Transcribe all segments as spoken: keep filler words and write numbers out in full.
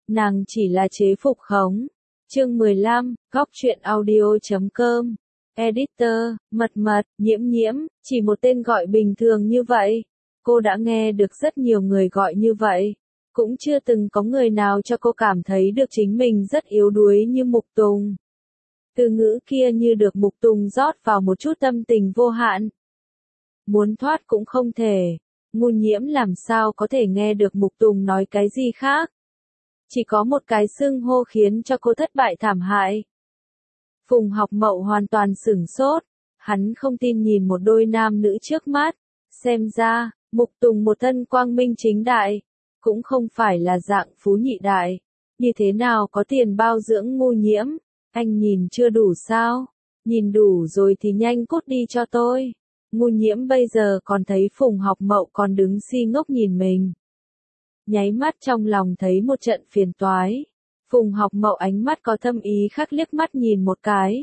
nàng chỉ là chế phục khống. Chương mười lăm, góc truyện audio chấm com. Editor, mật mật, nhiễm nhiễm, chỉ một tên gọi bình thường như vậy. Cô đã nghe được rất nhiều người gọi như vậy. Cũng chưa từng có người nào cho cô cảm thấy được chính mình rất yếu đuối như Mục Tùng. Từ ngữ kia như được Mục Tùng rót vào một chút tâm tình vô hạn. Muốn thoát cũng không thể. Ngu nhiễm làm sao có thể nghe được Mục Tùng nói cái gì khác. Chỉ có một cái xưng hô khiến cho cô thất bại thảm hại. Phùng Học Mậu hoàn toàn sửng sốt. Hắn không tin nhìn một đôi nam nữ trước mắt. Xem ra, Mục Tùng một thân quang minh chính đại. Cũng không phải là dạng phú nhị đại. Như thế nào có tiền bao dưỡng ngu nhiễm? Anh nhìn chưa đủ sao? Nhìn đủ rồi thì nhanh cút đi cho tôi. Ngu nhiễm bây giờ còn thấy Phùng Học Mậu còn đứng si ngốc nhìn mình. Nháy mắt trong lòng thấy một trận phiền toái. Phùng Học Mậu ánh mắt có thâm ý khắc liếc mắt nhìn một cái.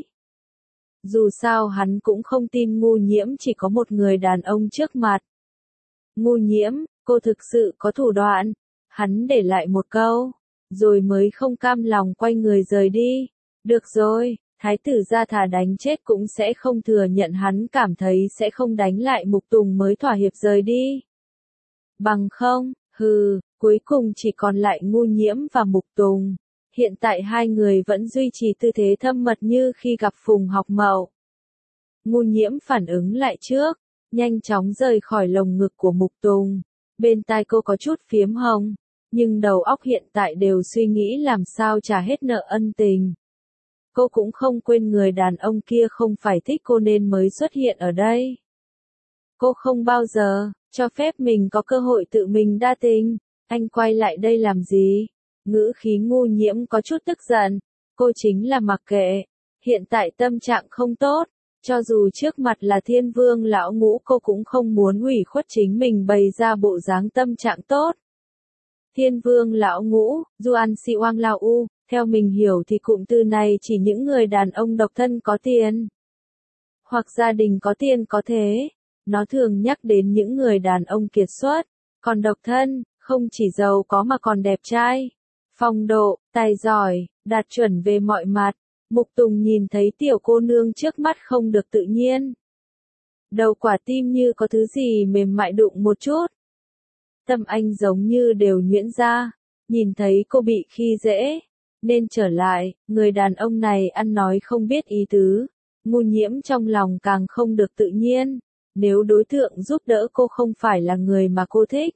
Dù sao hắn cũng không tin ngu nhiễm chỉ có một người đàn ông trước mặt. Ngu nhiễm, cô thực sự có thủ đoạn. Hắn để lại một câu, rồi mới không cam lòng quay người rời đi. Được rồi, thái tử gia thà đánh chết cũng sẽ không thừa nhận hắn cảm thấy sẽ không đánh lại Mục Tùng mới thỏa hiệp rời đi. Bằng không, hừ, cuối cùng chỉ còn lại ngu nhiễm và Mục Tùng. Hiện tại hai người vẫn duy trì tư thế thâm mật như khi gặp Phùng Học Mậu. Ngu nhiễm phản ứng lại trước, nhanh chóng rời khỏi lồng ngực của Mục Tùng. Bên tai cô có chút phiếm hồng, nhưng đầu óc hiện tại đều suy nghĩ làm sao trả hết nợ ân tình. Cô cũng không quên người đàn ông kia không phải thích cô nên mới xuất hiện ở đây. Cô không bao giờ cho phép mình có cơ hội tự mình đa tình. Anh quay lại đây làm gì? Ngữ khí ngu nhiễm có chút tức giận. Cô chính là mặc kệ. Hiện tại tâm trạng không tốt. Cho dù trước mặt là Thiên Vương lão ngũ cô cũng không muốn ủy khuất chính mình bày ra bộ dáng tâm trạng tốt. Thiên Vương lão ngũ, Duan Si Oang Lao U, theo mình hiểu thì cụm từ này chỉ những người đàn ông độc thân có tiền. Hoặc gia đình có tiền có thế. Nó thường nhắc đến những người đàn ông kiệt xuất. Còn độc thân, không chỉ giàu có mà còn đẹp trai. Phong độ, tài giỏi, đạt chuẩn về mọi mặt. Mục Tùng nhìn thấy tiểu cô nương trước mắt không được tự nhiên. Đầu quả tim như có thứ gì mềm mại đụng một chút. Tâm anh giống như đều nhuyễn ra. Nhìn thấy cô bị khi dễ. Nên trở lại, người đàn ông này ăn nói không biết ý tứ. Ngu nhiễm trong lòng càng không được tự nhiên. Nếu đối tượng giúp đỡ cô không phải là người mà cô thích,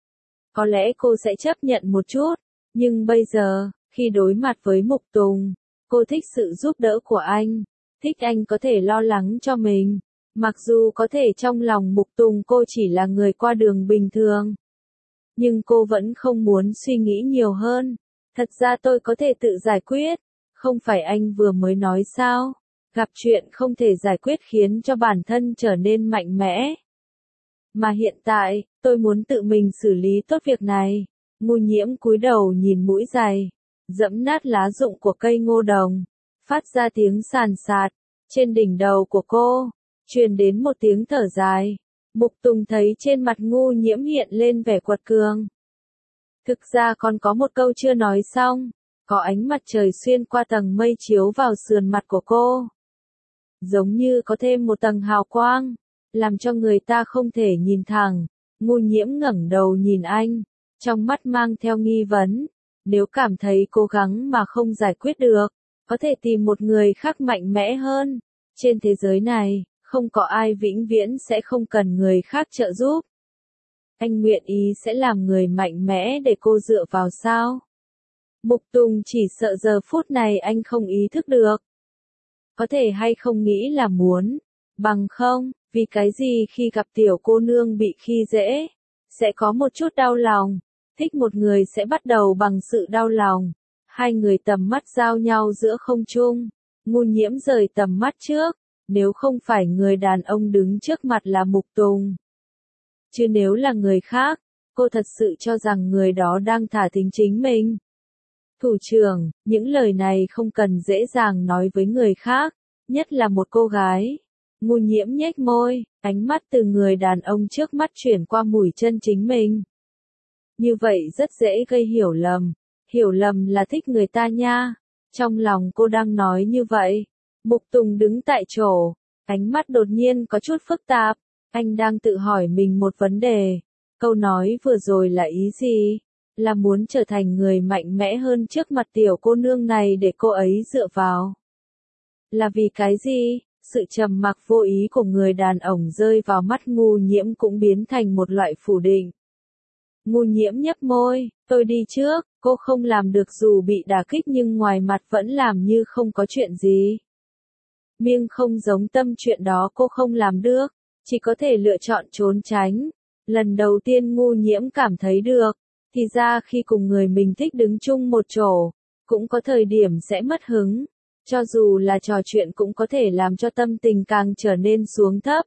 có lẽ cô sẽ chấp nhận một chút. Nhưng bây giờ, khi đối mặt với Mục Tùng, cô thích sự giúp đỡ của anh. Thích anh có thể lo lắng cho mình. Mặc dù có thể trong lòng Mục Tùng cô chỉ là người qua đường bình thường. Nhưng cô vẫn không muốn suy nghĩ nhiều hơn. Thật ra tôi có thể tự giải quyết. Không phải anh vừa mới nói sao? Gặp chuyện không thể giải quyết khiến cho bản thân trở nên mạnh mẽ. Mà hiện tại, tôi muốn tự mình xử lý tốt việc này. Ngu nhiễm cúi đầu nhìn mũi giày, dẫm nát lá rụng của cây ngô đồng, phát ra tiếng sàn sạt. Trên đỉnh đầu của cô, truyền đến một tiếng thở dài. Mục Tùng thấy trên mặt ngu nhiễm hiện lên vẻ quật cường. Thực ra còn có một câu chưa nói xong. Có ánh mặt trời xuyên qua tầng mây chiếu vào sườn mặt của cô. Giống như có thêm một tầng hào quang, làm cho người ta không thể nhìn thẳng. Ngu nhiễm ngẩng đầu nhìn anh, trong mắt mang theo nghi vấn. Nếu cảm thấy cố gắng mà không giải quyết được, có thể tìm một người khác mạnh mẽ hơn. Trên thế giới này, không có ai vĩnh viễn sẽ không cần người khác trợ giúp. Anh nguyện ý sẽ làm người mạnh mẽ để cô dựa vào sao? Mục Tùng chỉ sợ giờ phút này anh không ý thức được. Có thể hay không nghĩ là muốn. Bằng không, vì cái gì khi gặp tiểu cô nương bị khi dễ, sẽ có một chút đau lòng. Thích một người sẽ bắt đầu bằng sự đau lòng. Hai người tầm mắt giao nhau giữa không trung. Ngu nhiễm rời tầm mắt trước. Nếu không phải người đàn ông đứng trước mặt là Mục Tùng. Chứ nếu là người khác, cô thật sự cho rằng người đó đang thả thính chính mình. Thủ trưởng, những lời này không cần dễ dàng nói với người khác, nhất là một cô gái. Ngu nhiễm nhếch môi, ánh mắt từ người đàn ông trước mắt chuyển qua mũi chân chính mình. Như vậy rất dễ gây hiểu lầm. hiểu lầm là thích người ta nha. Trong lòng cô đang nói như vậy. Mục Tùng đứng tại chỗ, ánh mắt đột nhiên có chút phức tạp. Anh đang tự hỏi mình một vấn đề. Câu nói vừa rồi là ý gì? Là muốn trở thành người mạnh mẽ hơn trước mặt tiểu cô nương này để cô ấy dựa vào. Là vì cái gì? Sự trầm mặc vô ý của người đàn ông rơi vào mắt Ngu Nhiễm cũng biến thành một loại phủ định. Ngu Nhiễm nhếch môi, tôi đi trước, cô không làm được dù bị đả kích nhưng ngoài mặt vẫn làm như không có chuyện gì. Miêng không giống tâm chuyện đó cô không làm được, chỉ có thể lựa chọn trốn tránh. Lần đầu tiên Ngu Nhiễm cảm thấy được, thì ra khi cùng người mình thích đứng chung một chỗ, cũng có thời điểm sẽ mất hứng. Cho dù là trò chuyện cũng có thể làm cho tâm tình càng trở nên xuống thấp.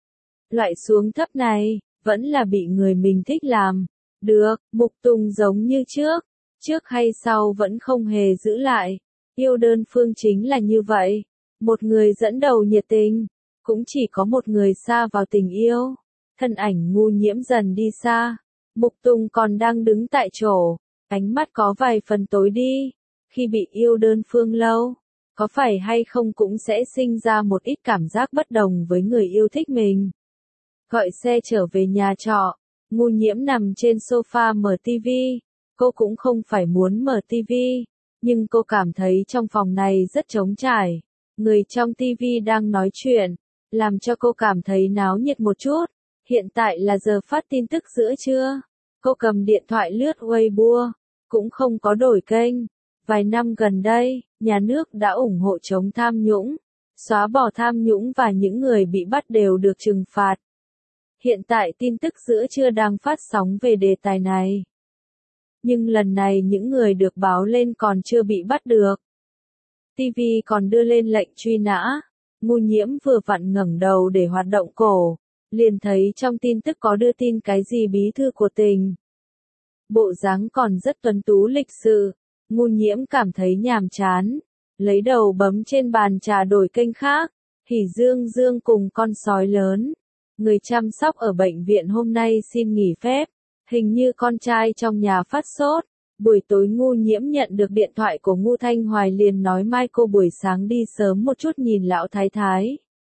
Loại xuống thấp này, vẫn là bị người mình thích làm. Được, Mục Tùng giống như trước, trước hay sau vẫn không hề giữ lại. Yêu đơn phương chính là như vậy. Một người dẫn đầu nhiệt tình, cũng chỉ có một người sa vào tình yêu. Thân ảnh Ngu Nhiễm dần đi xa. Mục Tùng còn đang đứng tại chỗ, ánh mắt có vài phần tối đi. Khi bị yêu đơn phương lâu, có phải hay không cũng sẽ sinh ra một ít cảm giác bất đồng với người yêu thích mình. Gọi xe trở về nhà trọ, Ngu Nhiễm nằm trên sofa mở tivi. Cô cũng không phải muốn mở tivi, nhưng cô cảm thấy trong phòng này rất trống trải. Người trong tivi đang nói chuyện, làm cho cô cảm thấy náo nhiệt một chút. Hiện tại là giờ phát tin tức giữa trưa. Cô cầm điện thoại lướt Weibo, cũng không có đổi kênh. Vài năm gần đây, nhà nước đã ủng hộ chống tham nhũng, xóa bỏ tham nhũng và những người bị bắt đều được trừng phạt. Hiện tại tin tức giữa trưa đang phát sóng về đề tài này. Nhưng lần này những người được báo lên còn chưa bị bắt được. ti vi còn đưa lên lệnh truy nã. Ngu Nhiễm vừa vặn ngẩng đầu để hoạt động cổ, liền thấy trong tin tức có đưa tin cái gì bí thư của tỉnh. Bộ dáng còn rất tuấn tú lịch sự. Ngu Nhiễm cảm thấy nhàm chán, lấy đầu bấm trên bàn trà đổi kênh khác. Hỉ Dương Dương cùng con sói lớn, người chăm sóc ở bệnh viện hôm nay xin nghỉ phép, hình như con trai trong nhà phát sốt. Buổi tối Ngu Nhiễm nhận được điện thoại của Ngu Thanh Hoài liền nói mai cô buổi sáng đi sớm một chút nhìn lão thái thái.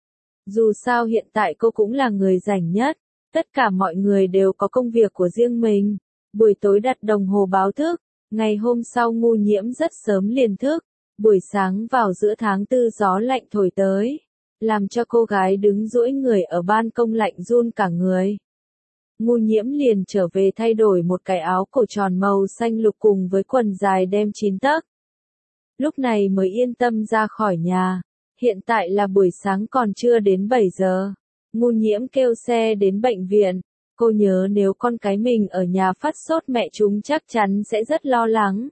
Dù sao hiện tại cô cũng là người rảnh nhất, tất cả mọi người đều có công việc của riêng mình. Buổi tối đặt đồng hồ báo thức. Ngày hôm sau Ngu Nhiễm rất sớm liền thức, buổi sáng vào giữa tháng tư gió lạnh thổi tới, làm cho cô gái đứng duỗi người ở ban công lạnh run cả người. Ngu Nhiễm liền trở về thay đổi một cái áo cổ tròn màu xanh lục cùng với quần dài đem chín tấc. Lúc này mới yên tâm ra khỏi nhà, hiện tại là buổi sáng còn chưa đến bảy giờ. Ngu Nhiễm kêu xe đến bệnh viện. Cô nhớ nếu con cái mình ở nhà phát sốt mẹ chúng chắc chắn sẽ rất lo lắng.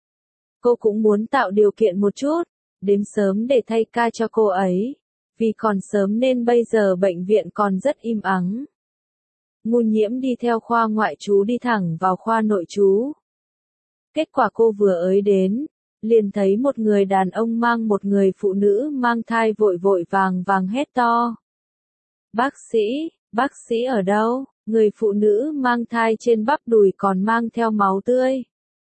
Cô cũng muốn tạo điều kiện một chút, đến sớm để thay ca cho cô ấy. Vì còn sớm nên bây giờ bệnh viện còn rất im ắng. Ngu Nhiễm đi theo khoa ngoại trú đi thẳng vào khoa nội trú. Kết quả cô vừa ới đến, liền thấy một người đàn ông mang một người phụ nữ mang thai vội vội vàng vàng hét to. Bác sĩ, bác sĩ ở đâu? Người phụ nữ mang thai trên bắp đùi còn mang theo máu tươi.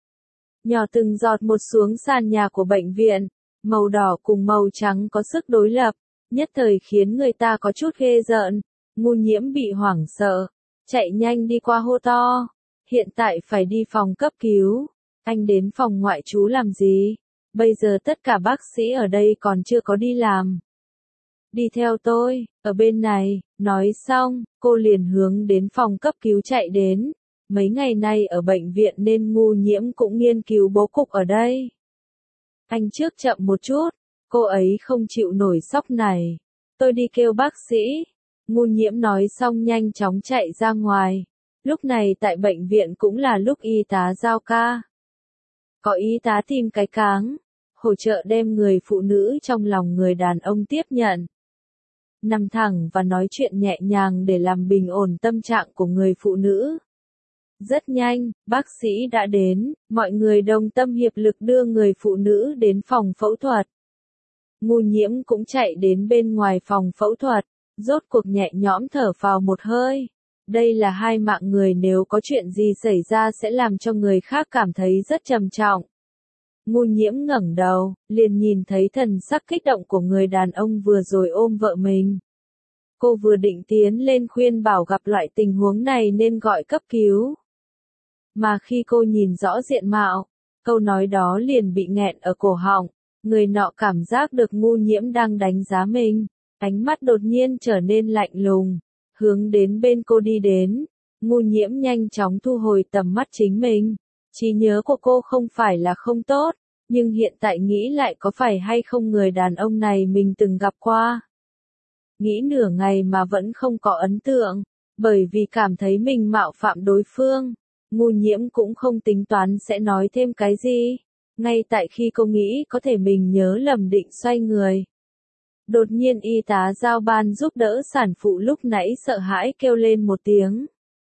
Nhỏ từng giọt một xuống sàn nhà của bệnh viện, màu đỏ cùng màu trắng có sức đối lập, nhất thời khiến người ta có chút ghê rợn. Ngu Nhiễm bị hoảng sợ, chạy nhanh đi qua hô to. Hiện tại phải đi phòng cấp cứu. Anh đến phòng ngoại trú làm gì? Bây giờ tất cả bác sĩ ở đây còn chưa có đi làm. Đi theo tôi, ở bên này. Nói xong, cô liền hướng đến phòng cấp cứu chạy đến. Mấy ngày nay ở bệnh viện nên Ngu Nhiễm cũng nghiên cứu bố cục ở đây. Anh trước chậm một chút, cô ấy không chịu nổi sốc này. Tôi đi kêu bác sĩ. Ngu Nhiễm nói xong nhanh chóng chạy ra ngoài. Lúc này tại bệnh viện cũng là lúc y tá giao ca. Có y tá tìm cái cáng, hỗ trợ đem người phụ nữ trong lòng người đàn ông tiếp nhận. Nằm thẳng và nói chuyện nhẹ nhàng để làm bình ổn tâm trạng của người phụ nữ. Rất nhanh, bác sĩ đã đến, mọi người đồng tâm hiệp lực đưa người phụ nữ đến phòng phẫu thuật. Ngu Nhiễm cũng chạy đến bên ngoài phòng phẫu thuật, rốt cuộc nhẹ nhõm thở phào một hơi. Đây là hai mạng người nếu có chuyện gì xảy ra sẽ làm cho người khác cảm thấy rất trầm trọng. Ngu Nhiễm ngẩng đầu, liền nhìn thấy thần sắc kích động của người đàn ông vừa rồi ôm vợ mình. Cô vừa định tiến lên khuyên bảo gặp loại tình huống này nên gọi cấp cứu. Mà khi cô nhìn rõ diện mạo, câu nói đó liền bị nghẹn ở cổ họng. Người nọ cảm giác được Ngu Nhiễm đang đánh giá mình. Ánh mắt đột nhiên trở nên lạnh lùng, hướng đến bên cô đi đến. Ngu Nhiễm nhanh chóng thu hồi tầm mắt chính mình. Trí nhớ của cô không phải là không tốt, nhưng hiện tại nghĩ lại có phải hay không người đàn ông này mình từng gặp qua. Nghĩ nửa ngày mà vẫn không có ấn tượng, bởi vì cảm thấy mình mạo phạm đối phương. Ngu Nhiễm cũng không tính toán sẽ nói thêm cái gì. Ngay tại khi cô nghĩ có thể mình nhớ lầm định xoay người. Đột nhiên y tá giao ban giúp đỡ sản phụ lúc nãy sợ hãi kêu lên một tiếng.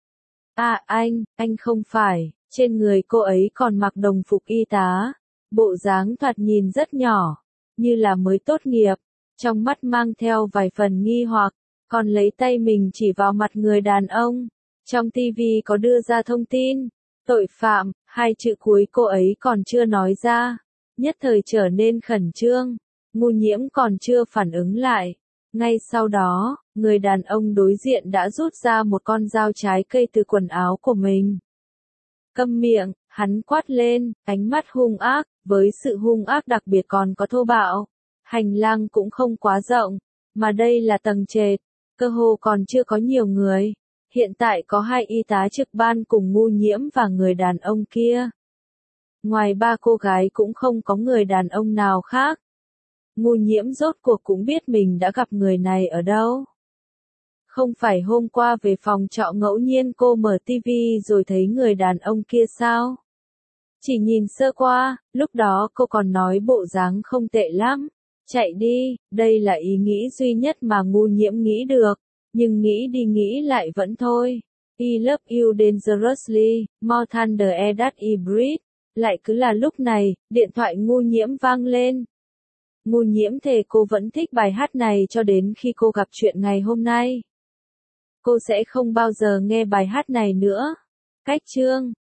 À anh, anh không phải, trên người cô ấy còn mặc đồng phục y tá. Bộ dáng thoạt nhìn rất nhỏ, như là mới tốt nghiệp, trong mắt mang theo vài phần nghi hoặc, còn lấy tay mình chỉ vào mặt người đàn ông. Trong ti vi có đưa ra thông tin, tội phạm, hai chữ cuối cô ấy còn chưa nói ra, nhất thời trở nên khẩn trương. Ngu Nhiễm còn chưa phản ứng lại. Ngay sau đó, người đàn ông đối diện đã rút ra một con dao trái cây từ quần áo của mình. Câm miệng, hắn quát lên, ánh mắt hung ác, với sự hung ác đặc biệt còn có thô bạo. Hành lang cũng không quá rộng, mà đây là tầng trệt, cơ hồ còn chưa có nhiều người. Hiện tại có hai y tá trực ban cùng Ngu Nhiễm và người đàn ông kia. Ngoài ba cô gái cũng không có người đàn ông nào khác. Ngu Nhiễm rốt cuộc cũng biết mình đã gặp người này ở đâu. Không phải hôm qua về phòng trọ ngẫu nhiên cô mở tivi rồi thấy người đàn ông kia sao? Chỉ nhìn sơ qua, lúc đó cô còn nói bộ dáng không tệ lắm. Chạy đi, đây là ý nghĩ duy nhất mà Ngu Nhiễm nghĩ được. Nhưng nghĩ đi nghĩ lại vẫn thôi. I love you dangerously, more than the air that I breathe. Lại cứ là lúc này, điện thoại Ngu Nhiễm vang lên. Ngu Nhiễm thề cô vẫn thích bài hát này cho đến khi cô gặp chuyện ngày hôm nay. Cô sẽ không bao giờ nghe bài hát này nữa. Cách chương